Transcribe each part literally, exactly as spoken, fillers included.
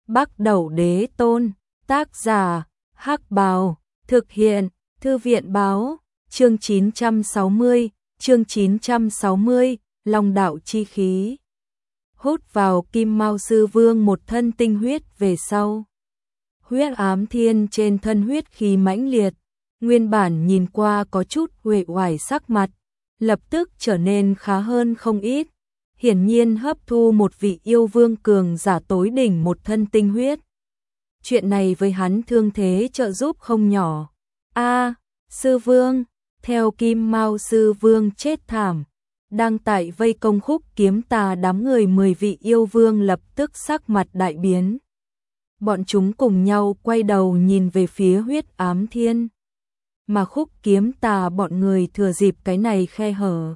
Bắc Đẩu Đế Tôn, tác giả, Hắc Bào, thực hiện, Thư viện báo, chương chín trăm sáu mươi, chương chín trăm sáu mươi, Long đạo chi khí. Hút vào Kim Mao Sư Vương một thân tinh huyết về sau. Huyết ám thiên trên thân huyết khí mãnh liệt, nguyên bản nhìn qua có chút uể oải sắc mặt, lập tức trở nên khá hơn không ít. Hiển nhiên hấp thu một vị yêu vương cường giả tối đỉnh một thân tinh huyết. Chuyện này với hắn thương thế trợ giúp không nhỏ. A, Sư Vương, theo Kim Mao Sư Vương chết thảm, đang tại vây công Khúc Kiếm Tà đám người mười vị yêu vương lập tức sắc mặt đại biến. Bọn chúng cùng nhau quay đầu nhìn về phía huyết ám thiên. Mà Khúc Kiếm Tà bọn người thừa dịp cái này khe hở.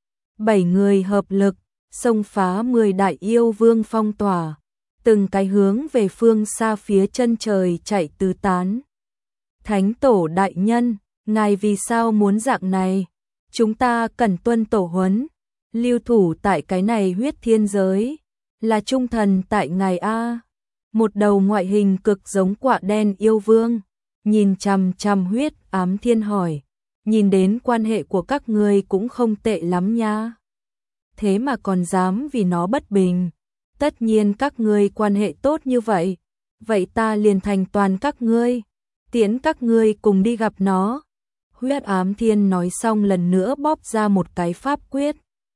Bảy người hợp lực, xông phá mười đại yêu vương phong tỏa, từng cái hướng về phương xa phía chân trời chạy tứ tán. Thánh tổ đại nhân, ngài vì sao muốn dạng này? Chúng ta cần tuân tổ huấn, lưu thủ tại cái này huyết thiên giới, là trung thần tại ngài A. Một đầu ngoại hình cực giống quạ đen yêu vương, nhìn chằm chằm huyết ám thiên hỏi, nhìn đến quan hệ của các ngươi cũng không tệ lắm nha. Thế mà còn dám vì nó bất bình. Tất nhiên các ngươi quan hệ tốt như vậy, vậy ta liền thành toàn các ngươi, tiễn các ngươi cùng đi gặp nó. Huyết ám thiên nói xong lần nữa bóp ra một cái pháp quyết.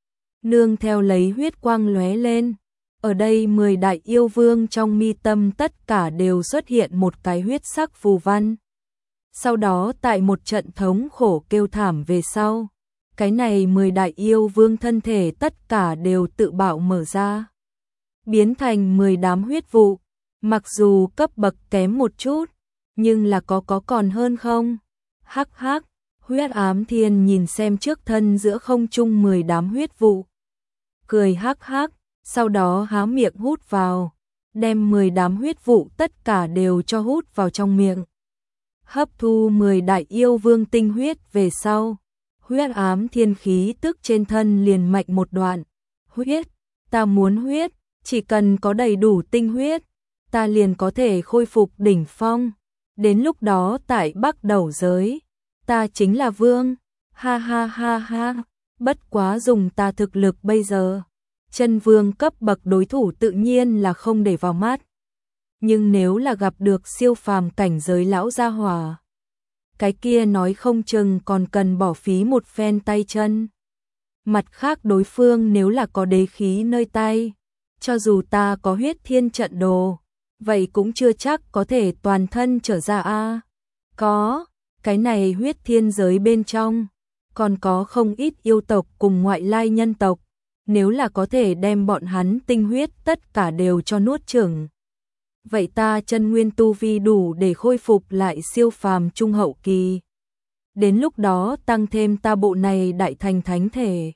Nương theo lấy huyết quang lóe lên. Ở đây mười đại yêu vương trong mi tâm tất cả đều xuất hiện một cái huyết sắc phù văn. Sau đó tại một trận thống khổ kêu thảm về sau, cái này mười đại yêu vương thân thể tất cả đều tự bạo mở ra, biến thành mười đám huyết vụ. Mặc dù cấp bậc kém một chút, nhưng là có có còn hơn không? Hắc hắc, huyết ám thiên nhìn xem trước thân giữa không trung mười đám huyết vụ, cười hắc hắc, sau đó há miệng hút vào, đem mười đám huyết vụ tất cả đều cho hút vào trong miệng. Hấp thu mười đại yêu vương tinh huyết về sau, huyết ám thiên khí tức trên thân liền mạnh một đoạn. Huyết, ta muốn huyết, chỉ cần có đầy đủ tinh huyết, ta liền có thể khôi phục đỉnh phong. Đến lúc đó tại Bắc Đẩu giới, ta chính là vương. Ha ha ha ha, bất quá dùng ta thực lực bây giờ, chân vương cấp bậc đối thủ tự nhiên là không để vào mắt. Nhưng nếu là gặp được siêu phàm cảnh giới lão gia hỏa, cái kia nói không chừng còn cần bỏ phí một phen tay chân. Mặt khác đối phương nếu là có đế khí nơi tay, cho dù ta có huyết thiên trận đồ, vậy cũng chưa chắc có thể toàn thân trở ra a. Có, cái này huyết thiên giới bên trong, còn có không ít yêu tộc cùng ngoại lai nhân tộc, nếu là có thể đem bọn hắn tinh huyết tất cả đều cho nuốt chửng. Vậy ta chân nguyên tu vi đủ để khôi phục lại siêu phàm trung hậu kỳ. Đến lúc đó tăng thêm ta bộ này đại thành thánh thể.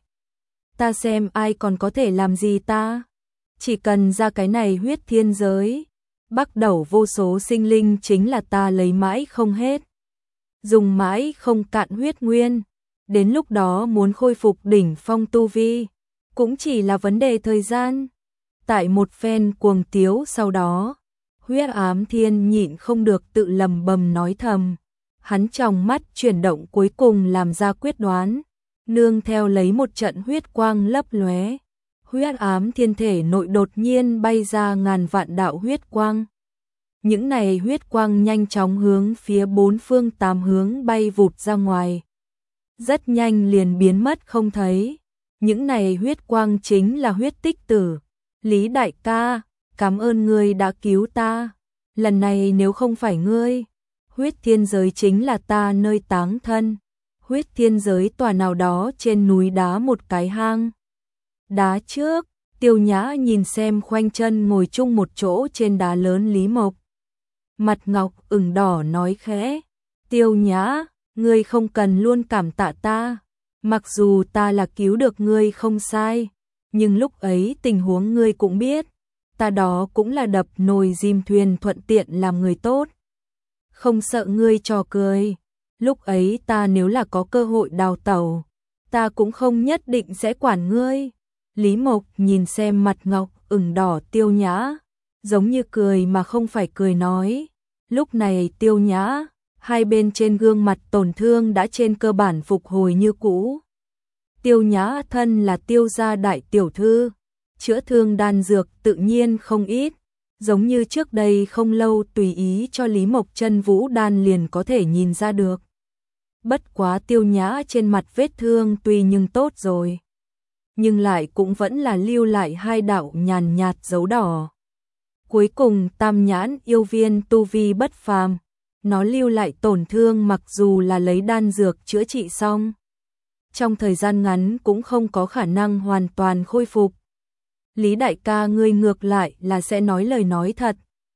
Ta xem ai còn có thể làm gì ta. Chỉ cần ra cái này huyết thiên giới, Bắc Đẩu vô số sinh linh chính là ta lấy mãi không hết. Dùng mãi không cạn huyết nguyên. Đến lúc đó muốn khôi phục đỉnh phong tu vi, cũng chỉ là vấn đề thời gian. Tại một phen cuồng tiếu sau đó, huyết ám thiên nhịn không được tự lầm bầm nói thầm. Hắn trong mắt chuyển động cuối cùng làm ra quyết đoán, nương theo lấy một trận huyết quang lấp lóe. Huyết ám thiên thể nội đột nhiên bay ra ngàn vạn đạo huyết quang. Những này huyết quang nhanh chóng hướng phía bốn phương tám hướng bay vụt ra ngoài. Rất nhanh liền biến mất không thấy. Những này huyết quang chính là huyết tích tử. Lý đại ca, cảm ơn ngươi đã cứu ta. Lần này nếu không phải ngươi, huyết thiên giới chính là ta nơi táng thân. Huyết thiên giới tòa nào đó trên núi đá một cái hang đá trước, Tiêu Nhã nhìn xem khoanh chân ngồi chung một chỗ trên đá lớn Lý Mộc. Mặt ngọc ửng đỏ nói khẽ, Tiêu Nhã, ngươi không cần luôn cảm tạ ta. Mặc dù ta là cứu được ngươi không sai, nhưng lúc ấy tình huống ngươi cũng biết, ta đó cũng là đập nồi dìm thuyền thuận tiện làm người tốt. Không sợ ngươi trò cười, lúc ấy ta nếu là có cơ hội đào tẩu, ta cũng không nhất định sẽ quản ngươi. Lý Mộc nhìn xem mặt ngọc ửng đỏ Tiêu Nhã, giống như cười mà không phải cười nói. Lúc này Tiêu Nhã, hai bên trên gương mặt tổn thương đã trên cơ bản phục hồi như cũ. Tiêu Nhã thân là Tiêu gia đại tiểu thư, chữa thương đan dược tự nhiên không ít, giống như trước đây không lâu tùy ý cho Lý Mộc chân vũ đan liền có thể nhìn ra được. Bất quá Tiêu Nhã trên mặt vết thương tuy nhưng tốt rồi, nhưng lại cũng vẫn là lưu lại hai đạo nhàn nhạt dấu đỏ. Cuối cùng Tam Nhãn yêu viên tu vi bất phàm, nó lưu lại tổn thương mặc dù là lấy đan dược chữa trị xong, trong thời gian ngắn cũng không có khả năng hoàn toàn khôi phục. Lý đại ca ngươi ngược lại là sẽ nói lời nói thật.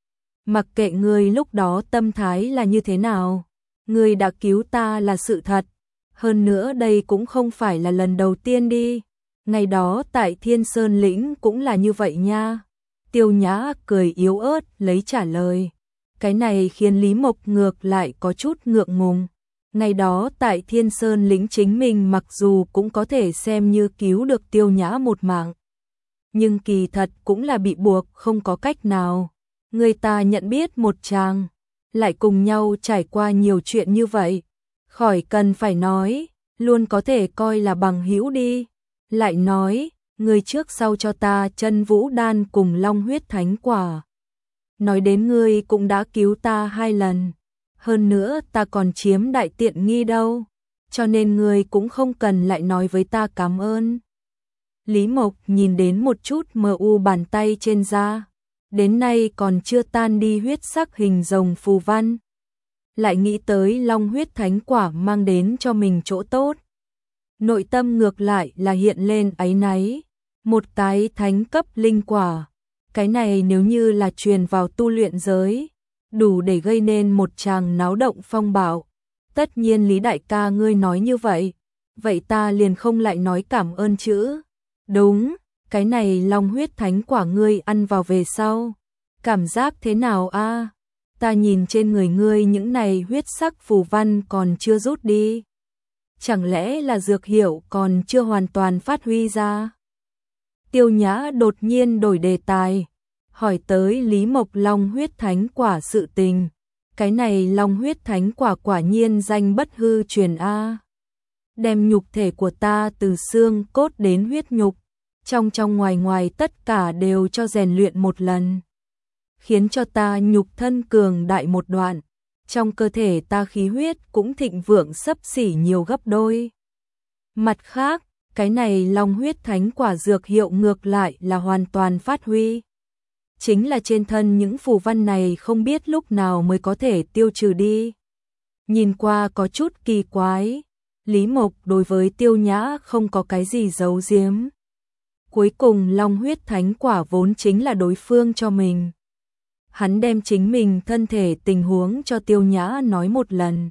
Mặc kệ ngươi lúc đó tâm thái là như thế nào, ngươi đã cứu ta là sự thật. Hơn nữa đây cũng không phải là lần đầu tiên đi. Ngày đó tại Thiên Sơn Lĩnh cũng là như vậy nha. Tiêu Nhã cười yếu ớt lấy trả lời. Cái này khiến Lý Mộc ngược lại có chút ngượng ngùng. Ngày đó tại Thiên Sơn Lĩnh chính mình mặc dù cũng có thể xem như cứu được Tiêu Nhã một mạng, nhưng kỳ thật cũng là bị buộc không có cách nào. Người ta nhận biết một chàng, lại cùng nhau trải qua nhiều chuyện như vậy, khỏi cần phải nói, luôn có thể coi là bằng hữu đi. Lại nói, người trước sau cho ta chân vũ đan cùng long huyết thánh quả. Nói đến ngươi cũng đã cứu ta hai lần, hơn nữa ta còn chiếm đại tiện nghi đâu, cho nên ngươi cũng không cần lại nói với ta cảm ơn. Lý Mộc nhìn đến một chút mờ u bàn tay trên da, đến nay còn chưa tan đi huyết sắc hình rồng phù văn. Lại nghĩ tới long huyết thánh quả mang đến cho mình chỗ tốt. Nội tâm ngược lại là hiện lên áy náy, một cái thánh cấp linh quả. Cái này nếu như là truyền vào tu luyện giới, đủ để gây nên một tràng náo động phong bạo. Tất nhiên Lý đại ca ngươi nói như vậy, vậy ta liền không lại nói cảm ơn chữ. Đúng, cái này long huyết thánh quả ngươi ăn vào về sau, cảm giác thế nào a? Ta nhìn trên người ngươi những này huyết sắc phù văn còn chưa rút đi. Chẳng lẽ là dược hiệu còn chưa hoàn toàn phát huy ra? Tiêu Nhã đột nhiên đổi đề tài, hỏi tới Lý Mộc long huyết thánh quả sự tình. Cái này long huyết thánh quả quả nhiên danh bất hư truyền a. Đem nhục thể của ta từ xương cốt đến huyết nhục, trong trong ngoài ngoài tất cả đều cho rèn luyện một lần, khiến cho ta nhục thân cường đại một đoạn, trong cơ thể ta khí huyết cũng thịnh vượng xấp xỉ nhiều gấp đôi. Mặt khác, cái này long huyết thánh quả dược hiệu ngược lại là hoàn toàn phát huy. Chính là trên thân những phù văn này không biết lúc nào mới có thể tiêu trừ đi. Nhìn qua có chút kỳ quái, Lý Mộc đối với Tiêu Nhã không có cái gì giấu giếm. Cuối cùng long huyết thánh quả vốn chính là đối phương cho mình. Hắn đem chính mình thân thể tình huống cho Tiêu Nhã nói một lần.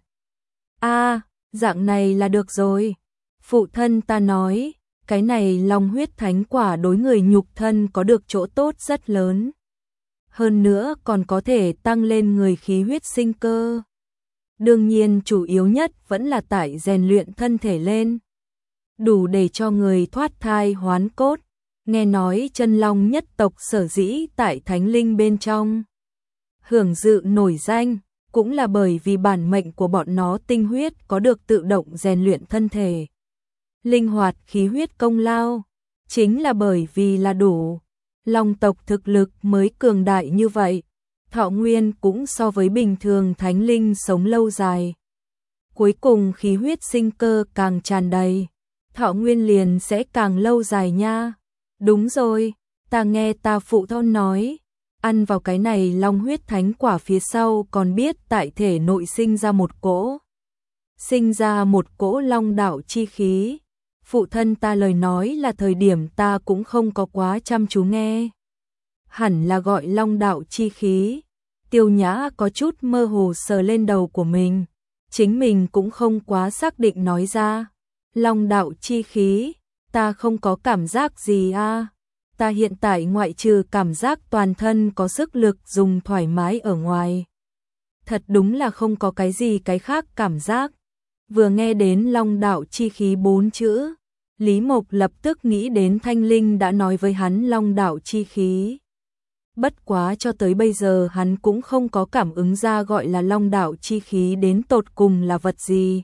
A, dạng này là được rồi. Phụ thân ta nói, cái này long huyết thánh quả đối người nhục thân có được chỗ tốt rất lớn. Hơn nữa còn có thể tăng lên người khí huyết sinh cơ. Đương nhiên chủ yếu nhất vẫn là tại rèn luyện thân thể lên, đủ để cho người thoát thai hoán cốt. Nghe nói chân long nhất tộc sở dĩ tại thánh linh bên trong hưởng dự nổi danh, cũng là bởi vì bản mệnh của bọn nó tinh huyết có được tự động rèn luyện thân thể. Linh hoạt khí huyết công lao, chính là bởi vì là đủ. Long tộc thực lực mới cường đại như vậy, thọ nguyên cũng so với bình thường thánh linh sống lâu dài. Cuối cùng khí huyết sinh cơ càng tràn đầy, thọ nguyên liền sẽ càng lâu dài nha. Đúng rồi, ta nghe ta phụ thân nói, ăn vào cái này long huyết thánh quả phía sau còn biết tại thể nội sinh ra một cỗ. Sinh ra một cỗ long đạo chi khí. Phụ thân ta lời nói là thời điểm ta cũng không có quá chăm chú nghe. Hẳn là gọi long đạo chi khí. Tiêu Nhã có chút mơ hồ sờ lên đầu của mình. Chính mình cũng không quá xác định nói ra. Long đạo chi khí, ta không có cảm giác gì a. Ta hiện tại ngoại trừ cảm giác toàn thân có sức lực dùng thoải mái ở ngoài. Thật đúng là không có cái gì cái khác cảm giác. Vừa nghe đến long đạo chi khí bốn chữ, Lý Mộc lập tức nghĩ đến Thanh Linh đã nói với hắn long đạo chi khí. Bất quá cho tới bây giờ hắn cũng không có cảm ứng ra gọi là long đạo chi khí đến tột cùng là vật gì.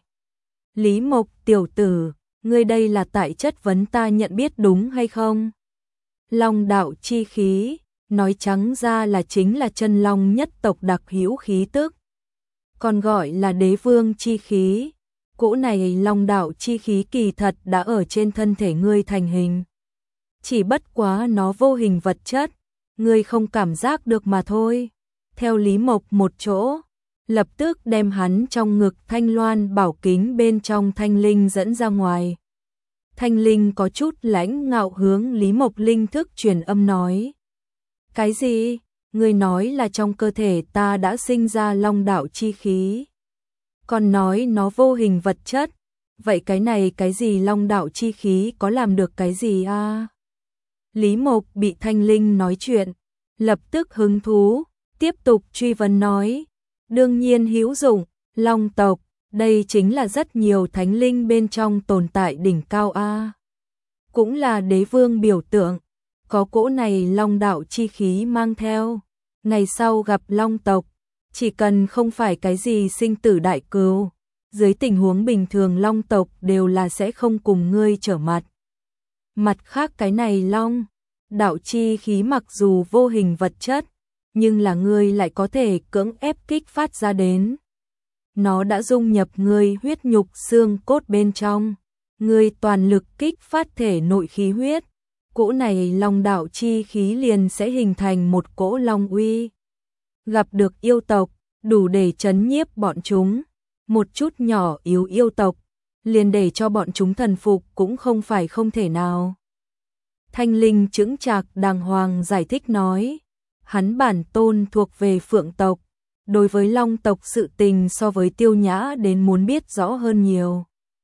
Lý Mộc tiểu tử, ngươi đây là tại chất vấn ta nhận biết đúng hay không? Long đạo chi khí, nói trắng ra là chính là chân long nhất tộc đặc hữu khí tức. Còn gọi là đế vương chi khí. Cỗ này long đạo chi khí kỳ thật đã ở trên thân thể ngươi thành hình. Chỉ bất quá nó vô hình vật chất, ngươi không cảm giác được mà thôi. Theo Lý Mộc một chỗ, lập tức đem hắn trong ngực thanh loan bảo kính bên trong thanh linh dẫn ra ngoài. Thanh linh có chút lãnh ngạo hướng Lý Mộc linh thức truyền âm nói. Cái gì? Ngươi nói là trong cơ thể ta đã sinh ra long đạo chi khí. Còn nói nó vô hình vật chất. Vậy cái này cái gì long đạo chi khí có làm được cái gì a? À? Lý Mộc bị thanh linh nói chuyện, lập tức hứng thú, tiếp tục truy vấn nói. Đương nhiên hữu dụng, long tộc, đây chính là rất nhiều thánh linh bên trong tồn tại đỉnh cao a. À? Cũng là đế vương biểu tượng, có cỗ này long đạo chi khí mang theo. Ngày sau gặp long tộc, chỉ cần không phải cái gì sinh tử đại cừu, dưới tình huống bình thường long tộc đều là sẽ không cùng ngươi trở mặt. Mặt khác cái này long đạo chi khí mặc dù vô hình vật chất, nhưng là ngươi lại có thể cưỡng ép kích phát ra đến. Nó đã dung nhập ngươi huyết nhục xương cốt bên trong, ngươi toàn lực kích phát thể nội khí huyết. Cỗ này long đạo chi khí liền sẽ hình thành một cỗ long uy. Gặp được yêu tộc, đủ để trấn nhiếp bọn chúng. Một chút nhỏ yếu yêu tộc, liền để cho bọn chúng thần phục cũng không phải không thể nào. Thanh linh chững chạc đàng hoàng giải thích nói. Hắn bản tôn thuộc về phượng tộc. Đối với long tộc sự tình so với Tiêu Nhã đến muốn biết rõ hơn nhiều.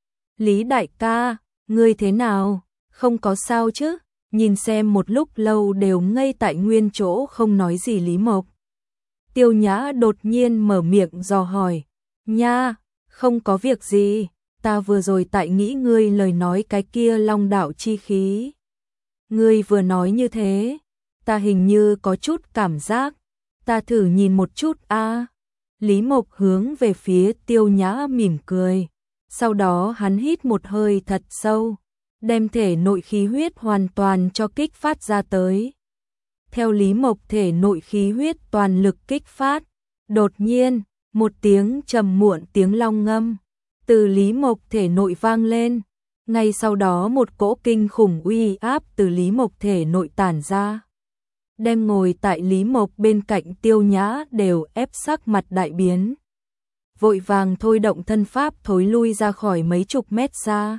Lý đại ca, ngươi thế nào? Không có sao chứ? Nhìn xem một lúc lâu đều ngây tại nguyên chỗ không nói gì Lý Mộc. Tiêu Nhã đột nhiên mở miệng dò hỏi. Nha, không có việc gì, ta vừa rồi tại nghĩ ngươi lời nói cái kia long đạo chi khí. Ngươi vừa nói như thế, ta hình như có chút cảm giác, ta thử nhìn một chút a. À. Lý Mộc hướng về phía Tiêu Nhã mỉm cười, sau đó hắn hít một hơi thật sâu, đem thể nội khí huyết hoàn toàn cho kích phát ra tới. Theo Lý Mộc thể nội khí huyết toàn lực kích phát, đột nhiên, một tiếng trầm muộn tiếng long ngâm từ Lý Mộc thể nội vang lên, ngay sau đó một cỗ kinh khủng uy áp từ Lý Mộc thể nội tản ra, đem ngồi tại Lý Mộc bên cạnh Tiêu Nhã đều ép sắc mặt đại biến. Vội vàng thôi động thân pháp thối lui ra khỏi mấy chục mét xa.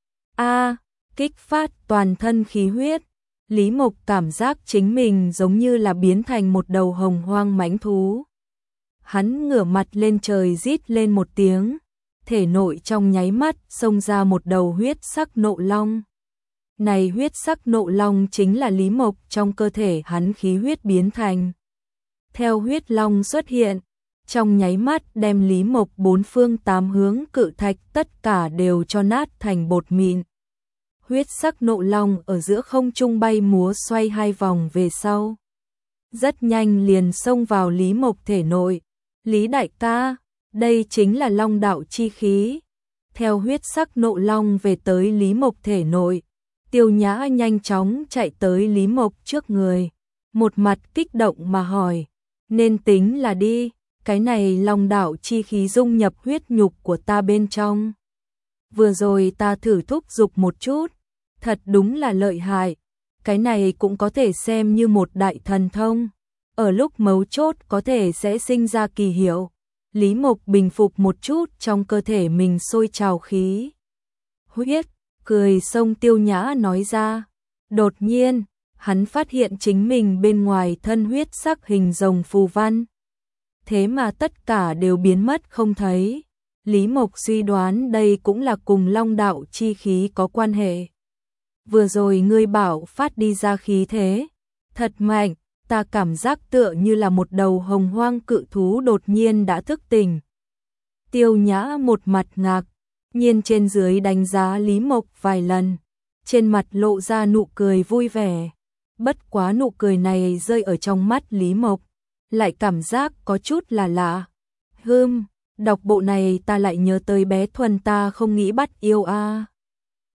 A, kích phát toàn thân khí huyết, Lý Mộc cảm giác chính mình giống như là biến thành một đầu hồng hoang mãnh thú. Hắn ngửa mặt lên trời rít lên một tiếng, thể nội trong nháy mắt xông ra một đầu huyết sắc nộ long. Này huyết sắc nộ long chính là Lý Mộc trong cơ thể hắn khí huyết biến thành. Theo huyết long xuất hiện, trong nháy mắt đem Lý Mộc bốn phương tám hướng cự thạch tất cả đều cho nát thành bột mịn. Huyết sắc nộ long ở giữa không trung bay múa xoay hai vòng về sau. Rất nhanh liền xông vào Lý Mộc thể nội. Lý đại ca, đây chính là long đạo chi khí. Theo huyết sắc nộ long về tới Lý Mộc thể nội, Tiêu Nhã nhanh chóng chạy tới Lý Mộc trước người. Một mặt kích động mà hỏi, nên tính là đi, cái này long đạo chi khí dung nhập huyết nhục của ta bên trong. Vừa rồi ta thử thúc giục một chút, thật đúng là lợi hại, cái này cũng có thể xem như một đại thần thông, ở lúc mấu chốt có thể sẽ sinh ra kỳ hiệu. Lý Mộc bình phục một chút trong cơ thể mình sôi trào khí huyết, cười xông Tiêu Nhã nói ra. Đột nhiên, hắn phát hiện chính mình bên ngoài thân huyết sắc hình rồng phù văn, thế mà tất cả đều biến mất không thấy. Lý Mộc suy đoán đây cũng là cùng long đạo chi khí có quan hệ. Vừa rồi ngươi bảo phát đi ra khí thế, thật mạnh, ta cảm giác tựa như là một đầu hồng hoang cự thú đột nhiên đã thức tỉnh. Tiêu Nhã một mặt ngạc nhiên trên dưới đánh giá Lý Mộc vài lần, trên mặt lộ ra nụ cười vui vẻ. Bất quá nụ cười này rơi ở trong mắt Lý Mộc, lại cảm giác có chút là lạ. Hừm, đọc bộ này ta lại nhớ tới bé Thuần ta không nghĩ bắt yêu a.